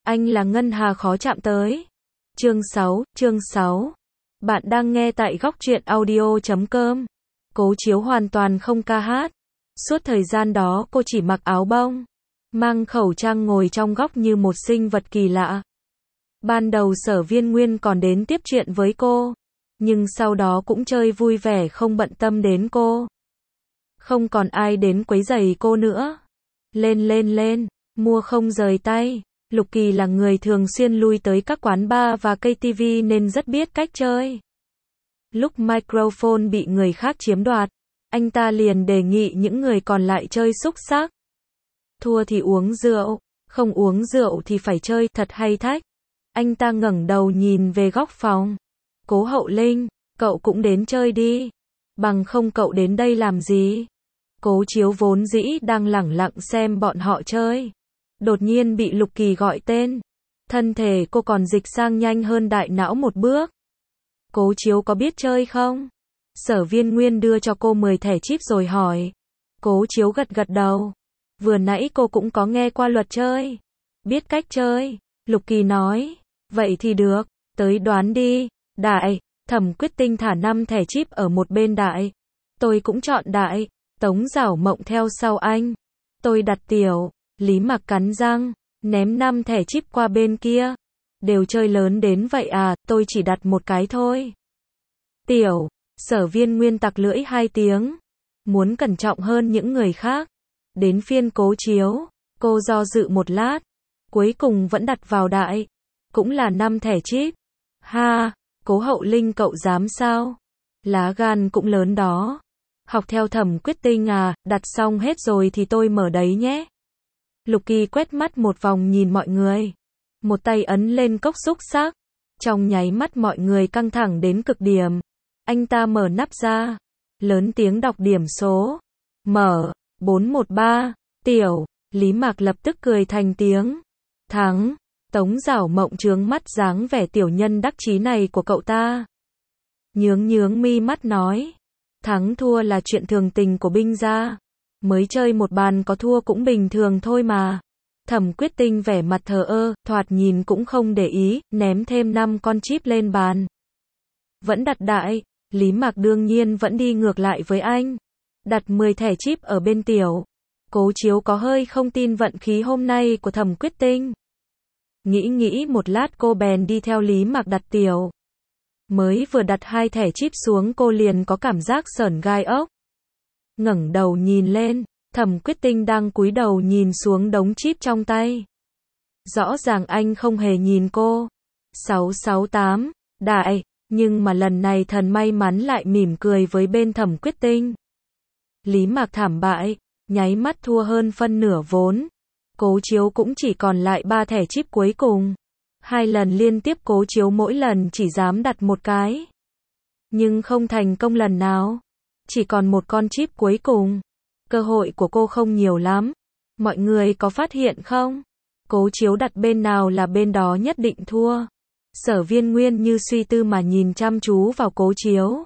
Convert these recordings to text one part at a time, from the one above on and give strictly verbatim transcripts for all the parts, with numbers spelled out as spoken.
Anh là ngân hà khó chạm tới. Chương sáu, chương sáu. Bạn đang nghe tại góc truyện audio chấm com. Cố Chiếu hoàn toàn không ca hát. Suốt thời gian đó cô chỉ mặc áo bông, mang khẩu trang ngồi trong góc như một sinh vật kỳ lạ. Ban đầu Sở Viên Nguyên còn đến tiếp chuyện với cô, nhưng sau đó cũng chơi vui vẻ không bận tâm đến cô. Không còn ai đến quấy rầy cô nữa. Lên lên lên, mua không rời tay. Lục Kỳ là người thường xuyên lui tới các quán bar và cây ti vi nên rất biết cách chơi. Lúc microphone bị người khác chiếm đoạt, anh ta liền đề nghị những người còn lại chơi xúc xắc. Thua thì uống rượu, không uống rượu thì phải chơi thật hay thách. Anh ta ngẩng đầu nhìn về góc phòng. Cố Hậu Linh, cậu cũng đến chơi đi. Bằng không cậu đến đây làm gì? Cố Chiếu vốn dĩ đang lẳng lặng xem bọn họ chơi. Đột nhiên bị Lục Kỳ gọi tên. Thân thể cô còn dịch sang nhanh hơn đại não một bước. Cố Chiếu có biết chơi không? Sở Viên Nguyên đưa cho cô mười thẻ chip rồi hỏi. Cố Chiếu gật gật đầu. Vừa nãy cô cũng có nghe qua luật chơi. Biết cách chơi. Lục Kỳ nói. Vậy thì được, tới đoán đi. Đại, Thẩm Quyết Tinh thả năm thẻ chip ở một bên đại. Tôi cũng chọn đại. Tống Giảo Mộng theo sau anh. Tôi đặt tiểu. Lý Mặc cắn răng, ném năm thẻ chip qua bên kia. Đều chơi lớn đến vậy à, tôi chỉ đặt một cái thôi. Tiểu, Sở Viên Nguyên tặc lưỡi hai tiếng. Muốn cẩn trọng hơn những người khác. Đến phiên Cố Chiếu, cô do dự một lát. Cuối cùng vẫn đặt vào đại. Cũng là năm thẻ chip. Ha, Cố Hậu Linh cậu dám sao? Lá gan cũng lớn đó. Học theo Thẩm Quyết Tinh à, đặt xong hết rồi thì tôi mở đấy nhé. Lục Kỳ quét mắt một vòng nhìn mọi người. Một tay ấn lên cốc xúc xắc. Trong nháy mắt mọi người căng thẳng đến cực điểm. Anh ta mở nắp ra. Lớn tiếng đọc điểm số. Mở, bốn một ba, tiểu, Lý Mạc lập tức cười thành tiếng. Thắng, Tống Giảo Mộng trướng mắt dáng vẻ tiểu nhân đắc chí này của cậu ta. Nhướng nhướng mi mắt nói. Thắng thua là chuyện thường tình của binh gia. Mới chơi một bàn có thua cũng bình thường thôi mà. Thẩm Quyết Tinh vẻ mặt thờ ơ, thoạt nhìn cũng không để ý, ném thêm năm con chip lên bàn. Vẫn đặt đại, Lý Mạc đương nhiên vẫn đi ngược lại với anh. Đặt mười thẻ chip ở bên tiểu. Cố Chiếu có hơi không tin vận khí hôm nay của Thẩm Quyết Tinh. Nghĩ nghĩ một lát cô bèn đi theo Lý Mạc đặt tiểu. Mới vừa đặt hai thẻ chip xuống cô liền có cảm giác sởn gai ốc. Ngẩng đầu nhìn lên, Thẩm Quyết Tinh đang cúi đầu nhìn xuống đống chip trong tay. Rõ ràng anh không hề nhìn cô. sáu sáu tám, đại, nhưng mà lần này thần may mắn lại mỉm cười với bên Thẩm Quyết Tinh. Lý Mạc thảm bại, nháy mắt thua hơn phân nửa vốn. Cố Chiếu cũng chỉ còn lại ba thẻ chip cuối cùng. Hai lần liên tiếp Cố Chiếu mỗi lần chỉ dám đặt một cái. Nhưng không thành công lần nào. Chỉ còn một con chip cuối cùng. Cơ hội của cô không nhiều lắm. Mọi người có phát hiện không? Cố Chiếu đặt bên nào là bên đó nhất định thua. Sở Viên Nguyên như suy tư mà nhìn chăm chú vào Cố Chiếu.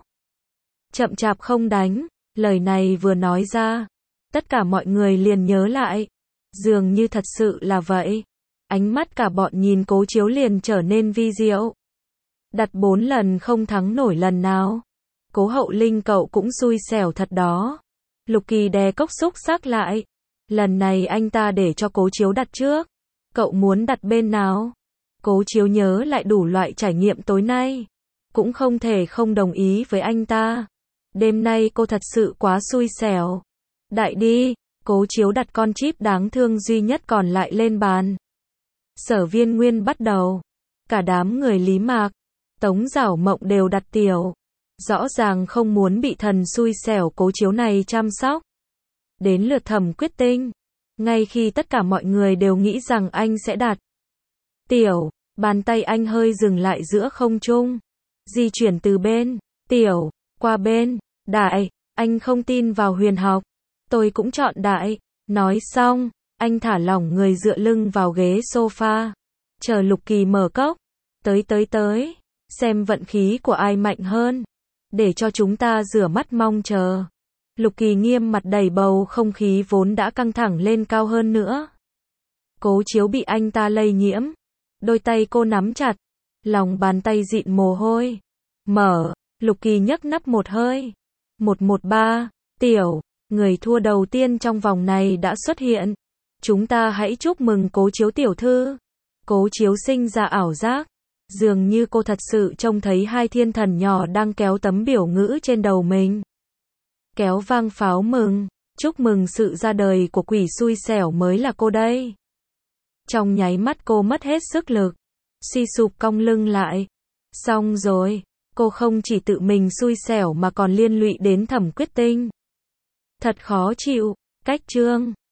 Chậm chạp không đánh. Lời này vừa nói ra. Tất cả mọi người liền nhớ lại. Dường như thật sự là vậy. Ánh mắt cả bọn nhìn Cố Chiếu liền trở nên vi diệu. Đặt bốn lần không thắng nổi lần nào. Cố Hậu Linh cậu cũng xui xẻo thật đó. Lục Kỳ đè cốc xúc xắc lại. Lần này anh ta để cho Cố Chiếu đặt trước. Cậu muốn đặt bên nào? Cố Chiếu nhớ lại đủ loại trải nghiệm tối nay. Cũng không thể không đồng ý với anh ta. Đêm nay cô thật sự quá xui xẻo. Đại đi. Cố Chiếu đặt con chip đáng thương duy nhất còn lại lên bàn. Sở Viên Nguyên bắt đầu. Cả đám người Lý Mạc, Tống Giảo Mộng đều đặt tiểu. Rõ ràng không muốn bị thần xui xẻo Cố Chiếu này chăm sóc. Đến lượt Thẩm Quyết Tinh. Ngay khi tất cả mọi người đều nghĩ rằng anh sẽ đặt tiểu, bàn tay anh hơi dừng lại giữa không trung. Di chuyển từ bên tiểu qua bên đại. Anh không tin vào huyền học. Tôi cũng chọn đại. Nói xong, anh thả lỏng người dựa lưng vào ghế sofa. Chờ Lục Kỳ mở cốc. Tới tới tới. Xem vận khí của ai mạnh hơn. Để cho chúng ta rửa mắt mong chờ. Lục Kỳ nghiêm mặt đẩy bầu không khí vốn đã căng thẳng lên cao hơn nữa. Cố Chiếu bị anh ta lây nhiễm. Đôi tay cô nắm chặt, lòng bàn tay dịn mồ hôi. Mở, Lục Kỳ nhấc nắp một hơi. một một ba, tiểu, người thua đầu tiên trong vòng này đã xuất hiện. Chúng ta hãy chúc mừng Cố Chiếu tiểu thư. Cố Chiếu sinh ra ảo giác. Dường như cô thật sự trông thấy hai thiên thần nhỏ đang kéo tấm biểu ngữ trên đầu mình. Kéo vang pháo mừng, chúc mừng sự ra đời của quỷ xui xẻo mới là cô đây. Trong nháy mắt cô mất hết sức lực, suy sụp cong lưng lại. Xong rồi, cô không chỉ tự mình xui xẻo mà còn liên lụy đến Thẩm Quyết Tinh. Thật khó chịu, cách chương